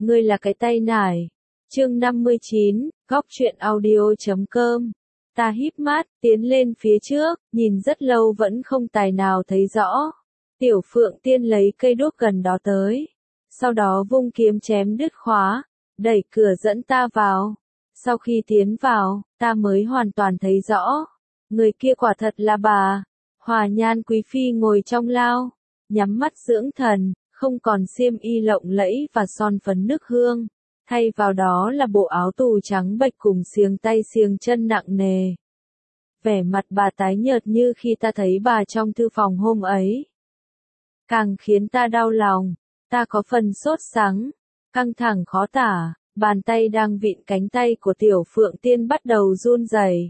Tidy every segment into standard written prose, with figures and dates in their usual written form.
ngươi là cái tay nải. Chương 59, góc truyện audio.com. Ta híp mắt, tiến lên phía trước, nhìn rất lâu vẫn không tài nào thấy rõ. Tiểu Phượng Tiên lấy cây đuốc gần đó tới. Sau đó vung kiếm chém đứt khóa, đẩy cửa dẫn ta vào. Sau khi tiến vào, ta mới hoàn toàn thấy rõ. Người kia quả thật là bà. Hòa Nhan Quý Phi ngồi trong lao, nhắm mắt dưỡng thần, không còn xiêm y lộng lẫy và son phấn nước hương. Thay vào đó là bộ áo tù trắng bệch cùng xiềng tay xiềng chân nặng nề. Vẻ mặt bà tái nhợt như khi ta thấy bà trong thư phòng hôm ấy. Càng khiến ta đau lòng, ta có phần sốt sắng, căng thẳng khó tả, bàn tay đang vịn cánh tay của Tiểu Phượng Tiên bắt đầu run rẩy.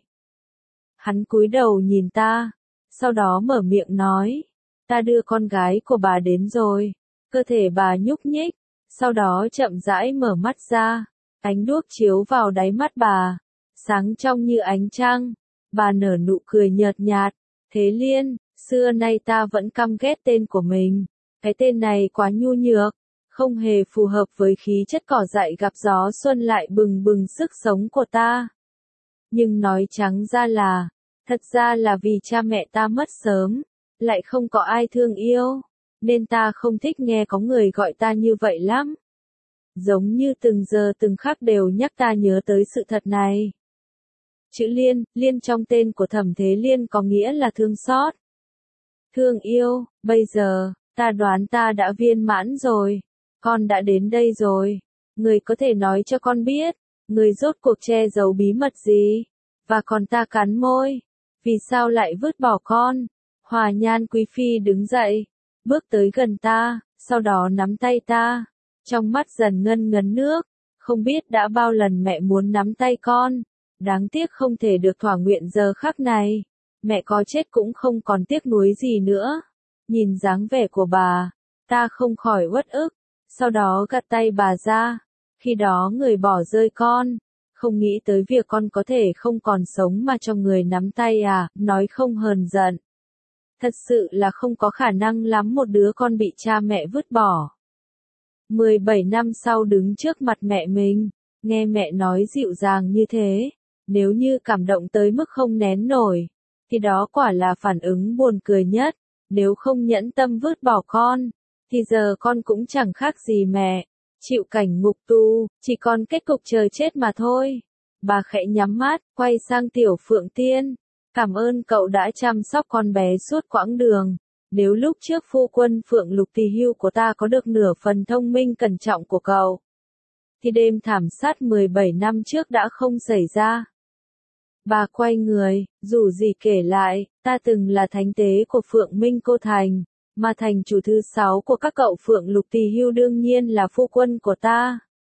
Hắn cúi đầu nhìn ta, sau đó mở miệng nói, ta đưa con gái của bà đến rồi. Cơ thể bà nhúc nhích, sau đó chậm rãi mở mắt ra, ánh đuốc chiếu vào đáy mắt bà, sáng trong như ánh trăng. Bà nở nụ cười nhợt nhạt, Thế Liên, xưa nay ta vẫn căm ghét tên của mình. Cái tên này quá nhu nhược, không hề phù hợp với khí chất cỏ dại gặp gió xuân lại bừng bừng sức sống của ta. Nhưng nói trắng ra là, thật ra là vì cha mẹ ta mất sớm, lại không có ai thương yêu, nên ta không thích nghe có người gọi ta như vậy lắm. Giống như từng giờ từng khắc đều nhắc ta nhớ tới sự thật này. Chữ Liên, Liên trong tên của Thẩm Thế Liên có nghĩa là thương xót, thương yêu. Bây giờ, ta đoán ta đã viên mãn rồi. Con đã đến đây rồi. Người có thể nói cho con biết, người rốt cuộc che giấu bí mật gì? Và còn ta cắn môi. Vì sao lại vứt bỏ con? Hòa Nhan Quý Phi đứng dậy, bước tới gần ta, sau đó nắm tay ta. Trong mắt dần ngân ngấn nước. Không biết đã bao lần mẹ muốn nắm tay con. Đáng tiếc không thể được thỏa nguyện giờ khắc này. Mẹ có chết cũng không còn tiếc nuối gì nữa. Nhìn dáng vẻ của bà, ta không khỏi uất ức. Sau đó gạt tay bà ra. Khi đó người bỏ rơi con. Không nghĩ tới việc con có thể không còn sống mà cho người nắm tay à, nói không hờn giận. Thật sự là không có khả năng lắm một đứa con bị cha mẹ vứt bỏ. 17 năm sau đứng trước mặt mẹ mình, nghe mẹ nói dịu dàng như thế, nếu như cảm động tới mức không nén nổi, thì đó quả là phản ứng buồn cười nhất. Nếu không nhẫn tâm vứt bỏ con, thì giờ con cũng chẳng khác gì mẹ, chịu cảnh ngục tù, chỉ còn kết cục chờ chết mà thôi. Bà khẽ nhắm mắt, quay sang Tiểu Phượng Tiên. Cảm ơn cậu đã chăm sóc con bé suốt quãng đường. Nếu lúc trước phu quân Phượng Lục Tỳ Hưu của ta có được nửa phần thông minh cẩn trọng của cậu, thì đêm thảm sát 17 năm trước đã không xảy ra. Bà quay người, dù gì kể lại, ta từng là thánh tế của Phượng Minh Cô Thành, mà thành chủ thứ 6 của các cậu Phượng Lục Tỳ Hưu đương nhiên là phu quân của ta.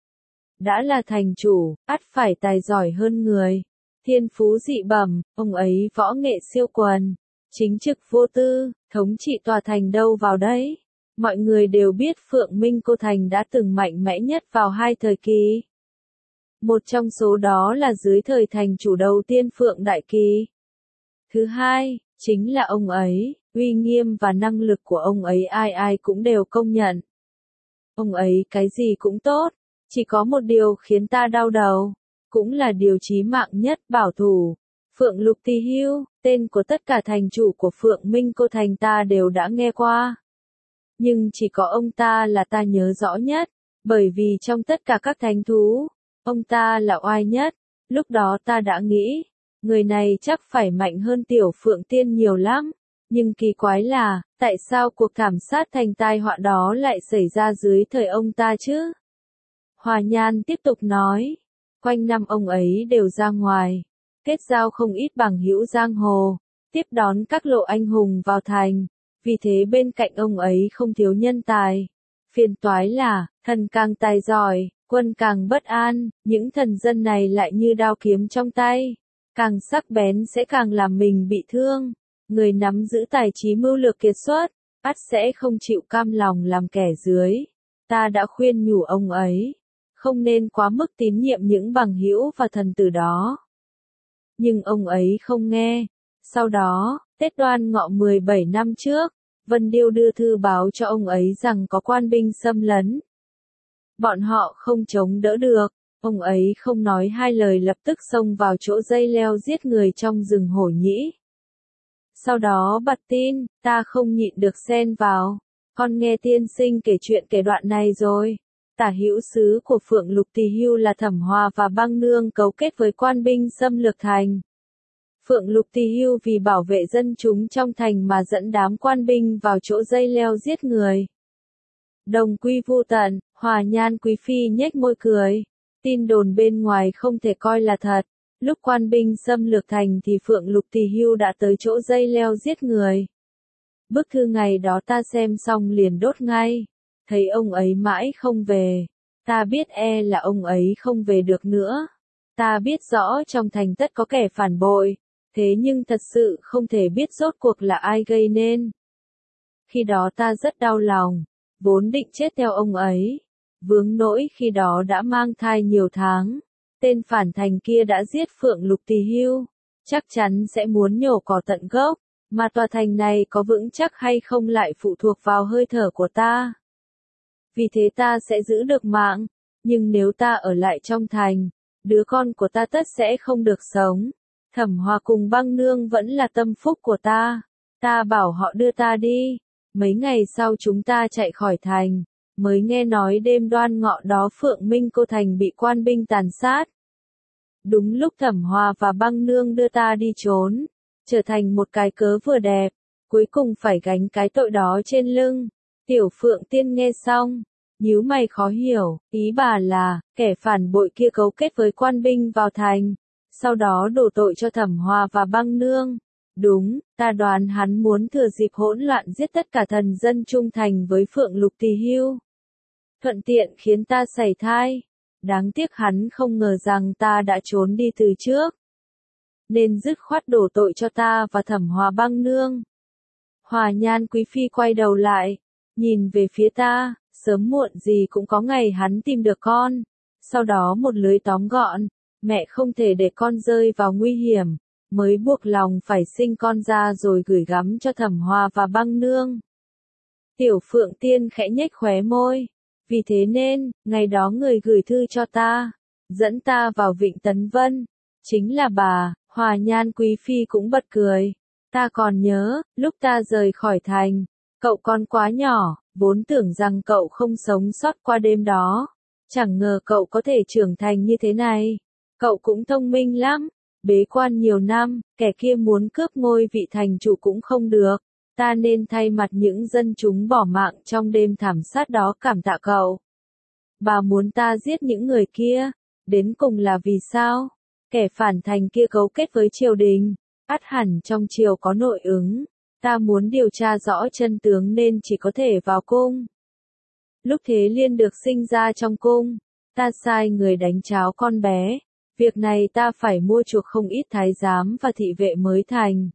Đã là thành chủ, ắt phải tài giỏi hơn người. Thiên phú dị bẩm, ông ấy võ nghệ siêu quần, chính trực vô tư, thống trị tòa thành đâu vào đấy. Mọi người đều biết Phượng Minh Cô Thành đã từng mạnh mẽ nhất vào hai thời kỳ. Một trong số đó là dưới thời thành chủ đầu tiên Phượng Đại Kỳ. Thứ hai, chính là ông ấy, uy nghiêm và năng lực của ông ấy ai ai cũng đều công nhận. Ông ấy cái gì cũng tốt, chỉ có một điều khiến ta đau đầu, cũng là điều chí mạng nhất bảo thủ. Phượng Lục Tỳ Hưu, tên của tất cả thành chủ của Phượng Minh Cô Thành ta đều đã nghe qua. Nhưng chỉ có ông ta là ta nhớ rõ nhất, bởi vì trong tất cả các thánh thú, ông ta là oai nhất. Lúc đó ta đã nghĩ, người này chắc phải mạnh hơn Tiểu Phượng Tiên nhiều lắm. Nhưng kỳ quái là, tại sao cuộc thảm sát thành tai họa đó lại xảy ra dưới thời ông ta chứ? Hòa Nhan tiếp tục nói, quanh năm ông ấy đều ra ngoài, kết giao không ít bằng hữu giang hồ, tiếp đón các lộ anh hùng vào thành, vì thế bên cạnh ông ấy không thiếu nhân tài. Phiền toái là, thần càng tài giỏi, quân càng bất an, những thần dân này lại như đao kiếm trong tay, càng sắc bén sẽ càng làm mình bị thương. Người nắm giữ tài trí mưu lược kiệt xuất, ắt sẽ không chịu cam lòng làm kẻ dưới. Ta đã khuyên nhủ ông ấy, không nên quá mức tín nhiệm những bằng hữu và thần tử đó. Nhưng ông ấy không nghe. Sau đó, Tết Đoan Ngọ 17 năm trước, Vân Điêu đưa thư báo cho ông ấy rằng có quan binh xâm lấn. Bọn họ không chống đỡ được, ông ấy không nói hai lời lập tức xông vào chỗ dây leo giết người trong rừng hổ nhĩ. Sau đó bật tin, ta không nhịn được xen vào. Con nghe tiên sinh kể chuyện kể đoạn này rồi. Tả hữu sứ của Phượng Lục Tỳ Hưu là Thẩm Hòa và Băng Nương cấu kết với quan binh xâm lược thành. Phượng Lục Tỳ Hưu vì bảo vệ dân chúng trong thành mà dẫn đám quan binh vào chỗ dây leo giết người. Đồng quy vu tận, Hòa Nhan Quý Phi nhếch môi cười. Tin đồn bên ngoài không thể coi là thật. Lúc quan binh xâm lược thành thì Phượng Lục Tỳ Hưu đã tới chỗ dây leo giết người. Bức thư ngày đó ta xem xong liền đốt ngay. Thấy ông ấy mãi không về. Ta biết là ông ấy không về được nữa. Ta biết rõ trong thành tất có kẻ phản bội. Thế nhưng thật sự không thể biết rốt cuộc là ai gây nên. Khi đó ta rất đau lòng. Vốn định chết theo ông ấy. Vướng nỗi khi đó đã mang thai nhiều tháng. Tên phản thành kia đã giết Phượng Lục Tỳ Hưu. Chắc chắn sẽ muốn nhổ cỏ tận gốc. Mà tòa thành này có vững chắc hay không lại phụ thuộc vào hơi thở của ta. Vì thế ta sẽ giữ được mạng. Nhưng nếu ta ở lại trong thành, đứa con của ta tất sẽ không được sống. Thẩm Hòa cùng Băng Nương vẫn là tâm phúc của ta. Ta bảo họ đưa ta đi. Mấy ngày sau chúng ta chạy khỏi thành. Mới nghe nói đêm Đoan Ngọ đó Phượng Minh Cô Thành bị quan binh tàn sát. Đúng lúc Thẩm Hòa và Băng Nương đưa ta đi trốn. Trở thành một cái cớ vừa đẹp. Cuối cùng phải gánh cái tội đó trên lưng. Tiểu Phượng Tiên nghe xong. Nhíu mày khó hiểu. Ý bà là, kẻ phản bội kia cấu kết với quan binh vào thành. Sau đó đổ tội cho Thẩm Hòa và Băng Nương. Đúng, ta đoán hắn muốn thừa dịp hỗn loạn giết tất cả thần dân trung thành với Phượng Lục Tỳ Hưu. Thuận tiện khiến ta sảy thai. Đáng tiếc hắn không ngờ rằng ta đã trốn đi từ trước. Nên dứt khoát đổ tội cho ta và Thẩm Hòa Băng Nương. Hòa Nhan Quý Phi quay đầu lại, nhìn về phía ta, sớm muộn gì cũng có ngày hắn tìm được con. Sau đó một lưới tóm gọn, mẹ không thể để con rơi vào nguy hiểm, mới buộc lòng phải sinh con ra rồi gửi gắm cho Thẩm Hòa và Băng Nương. Tiểu Phượng Tiên khẽ nhếch khóe môi. Vì thế nên, ngày đó người gửi thư cho ta, dẫn ta vào Vịnh Tấn Vân, chính là bà. Hòa Nhan Quý Phi cũng bật cười. Ta còn nhớ, lúc ta rời khỏi thành, cậu còn quá nhỏ, vốn tưởng rằng cậu không sống sót qua đêm đó. Chẳng ngờ cậu có thể trưởng thành như thế này. Cậu cũng thông minh lắm, bế quan nhiều năm, kẻ kia muốn cướp ngôi vị thành chủ cũng không được. Ta nên thay mặt những dân chúng bỏ mạng trong đêm thảm sát đó cảm tạ cậu. Bà muốn ta giết những người kia, đến cùng là vì sao? Kẻ phản thành kia cấu kết với triều đình, ắt hẳn trong triều có nội ứng. Ta muốn điều tra rõ chân tướng nên chỉ có thể vào cung. Lúc Thế Liên được sinh ra trong cung, ta sai người đánh cháo con bé. Việc này ta phải mua chuộc không ít thái giám và thị vệ mới thành.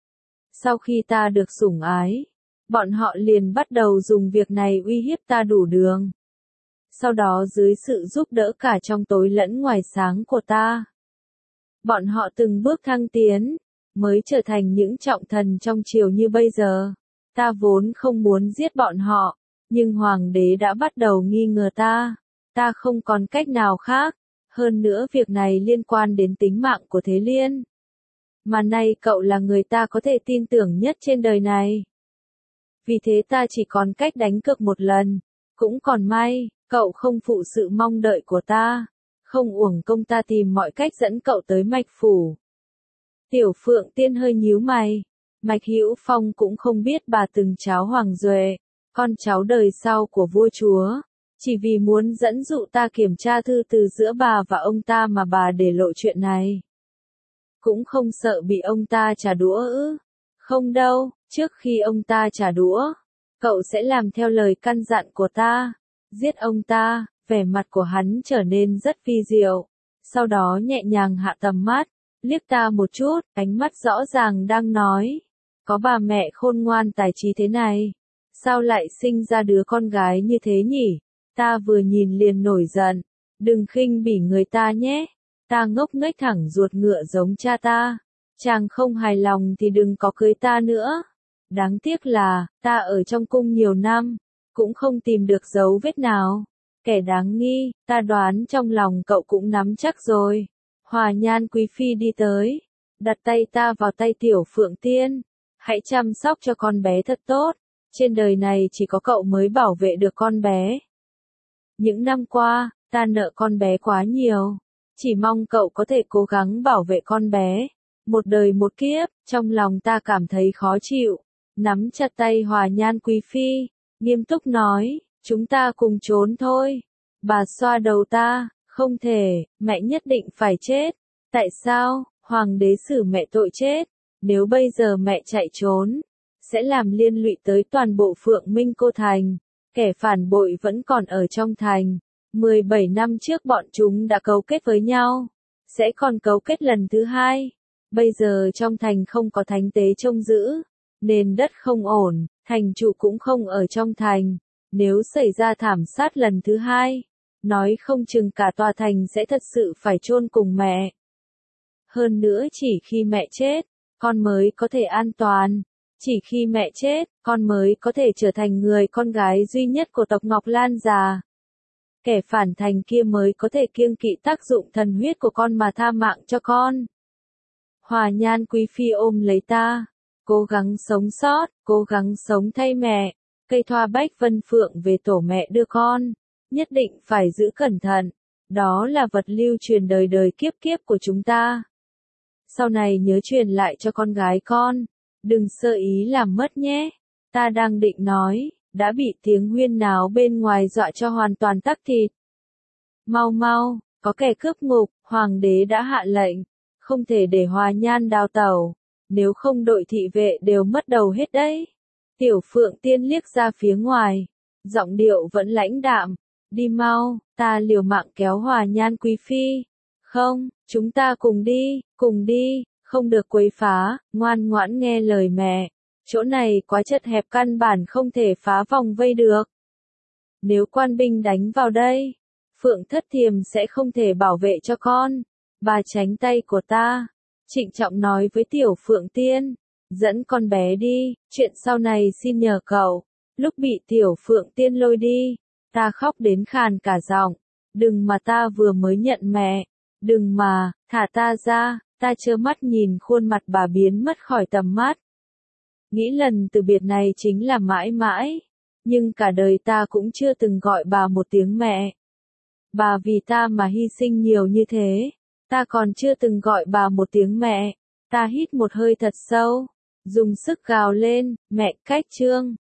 Sau khi ta được sủng ái, bọn họ liền bắt đầu dùng việc này uy hiếp ta đủ đường. Sau đó dưới sự giúp đỡ cả trong tối lẫn ngoài sáng của ta, bọn họ từng bước thăng tiến, mới trở thành những trọng thần trong triều như bây giờ. Ta vốn không muốn giết bọn họ, nhưng hoàng đế đã bắt đầu nghi ngờ ta. Ta không còn cách nào khác. Hơn nữa việc này liên quan đến tính mạng của Thế Liên. Mà nay cậu là người ta có thể tin tưởng nhất trên đời này. Vì thế ta chỉ còn cách đánh cược một lần. Cũng còn may, cậu không phụ sự mong đợi của ta. Không uổng công ta tìm mọi cách dẫn cậu tới Mạch Phủ. Tiểu Phượng Tiên hơi nhíu mày. Mạch Hữu Phong cũng không biết bà từng cháu Hoàng Duệ, con cháu đời sau của vua chúa. Chỉ vì muốn dẫn dụ ta kiểm tra thư từ giữa bà và ông ta mà bà để lộ chuyện này. Cũng không sợ bị ông ta trả đũa ư? Không đâu, trước khi ông ta trả đũa, cậu sẽ làm theo lời căn dặn của ta. Giết ông ta. Vẻ mặt của hắn trở nên rất phi diệu. Sau đó nhẹ nhàng hạ tầm mắt, liếc ta một chút, ánh mắt rõ ràng đang nói. Có bà mẹ khôn ngoan tài trí thế này. Sao lại sinh ra đứa con gái như thế nhỉ? Ta vừa nhìn liền nổi giận. Đừng khinh bỉ người ta nhé. Ta ngốc nghếch thẳng ruột ngựa giống cha ta. Chàng không hài lòng thì đừng có cưới ta nữa. Đáng tiếc là, ta ở trong cung nhiều năm, cũng không tìm được dấu vết nào. Kẻ đáng nghi, ta đoán trong lòng cậu cũng nắm chắc rồi. Hòa Nhan Quý Phi đi tới, đặt tay ta vào tay Tiểu Phượng Tiên. Hãy chăm sóc cho con bé thật tốt, trên đời này chỉ có cậu mới bảo vệ được con bé. Những năm qua, ta nợ con bé quá nhiều, chỉ mong cậu có thể cố gắng bảo vệ con bé. Một đời một kiếp, trong lòng ta cảm thấy khó chịu, nắm chặt tay Hòa Nhan Quý Phi, nghiêm túc nói, chúng ta cùng trốn thôi. Bà xoa đầu ta, không thể, mẹ nhất định phải chết. Tại sao? Hoàng đế xử mẹ tội chết. Nếu bây giờ mẹ chạy trốn, sẽ làm liên lụy tới toàn bộ Phượng Minh Cô Thành. Kẻ phản bội vẫn còn ở trong thành. 17 năm trước bọn chúng đã cấu kết với nhau, sẽ còn cấu kết lần thứ hai. Bây giờ trong thành không có thánh tế trông giữ, nền đất không ổn, thành chủ cũng không ở trong thành. Nếu xảy ra thảm sát lần thứ hai, nói không chừng cả tòa thành sẽ thật sự phải chôn cùng mẹ. Hơn nữa chỉ khi mẹ chết, con mới có thể an toàn. Chỉ khi mẹ chết, con mới có thể trở thành người con gái duy nhất của tộc Ngọc Lan già. Kẻ phản thành kia mới có thể kiêng kỵ tác dụng thần huyết của con mà tha mạng cho con. Hòa Nhan Quý Phi ôm lấy ta, cố gắng sống sót, cố gắng sống thay mẹ. Cây thoa bách vân phượng về tổ mẹ đưa con, nhất định phải giữ cẩn thận. Đó là vật lưu truyền đời đời kiếp kiếp của chúng ta. Sau này nhớ truyền lại cho con gái con, đừng sơ ý làm mất nhé. Ta đang định nói, đã bị tiếng huyên náo bên ngoài dọa cho hoàn toàn tắc thịt. Mau mau, có kẻ cướp ngục, hoàng đế đã hạ lệnh, không thể để Hòa Nhan đào tẩu, nếu không đội thị vệ đều mất đầu hết đấy. Tiểu Phượng Tiên liếc ra phía ngoài, giọng điệu vẫn lãnh đạm, đi mau, ta liều mạng kéo Hòa Nhan Quý Phi. Không, chúng ta cùng đi, không được quấy phá, ngoan ngoãn nghe lời mẹ. Chỗ này quá chật hẹp căn bản không thể phá vòng vây được. Nếu quan binh đánh vào đây, Phượng Thất Thiềm sẽ không thể bảo vệ cho con. Bà tránh tay của ta, trịnh trọng nói với Tiểu Phượng Tiên, dẫn con bé đi, chuyện sau này xin nhờ cậu. Lúc bị Tiểu Phượng Tiên lôi đi, ta khóc đến khàn cả giọng, đừng mà, ta vừa mới nhận mẹ, đừng mà, thả ta ra. Ta trơ mắt nhìn khuôn mặt bà biến mất khỏi tầm mắt. Nghĩ lần từ biệt này chính là mãi mãi, nhưng cả đời ta cũng chưa từng gọi bà một tiếng mẹ. Bà vì ta mà hy sinh nhiều như thế, ta còn chưa từng gọi bà một tiếng mẹ. Ta hít một hơi thật sâu, dùng sức gào lên, mẹ. Cách chương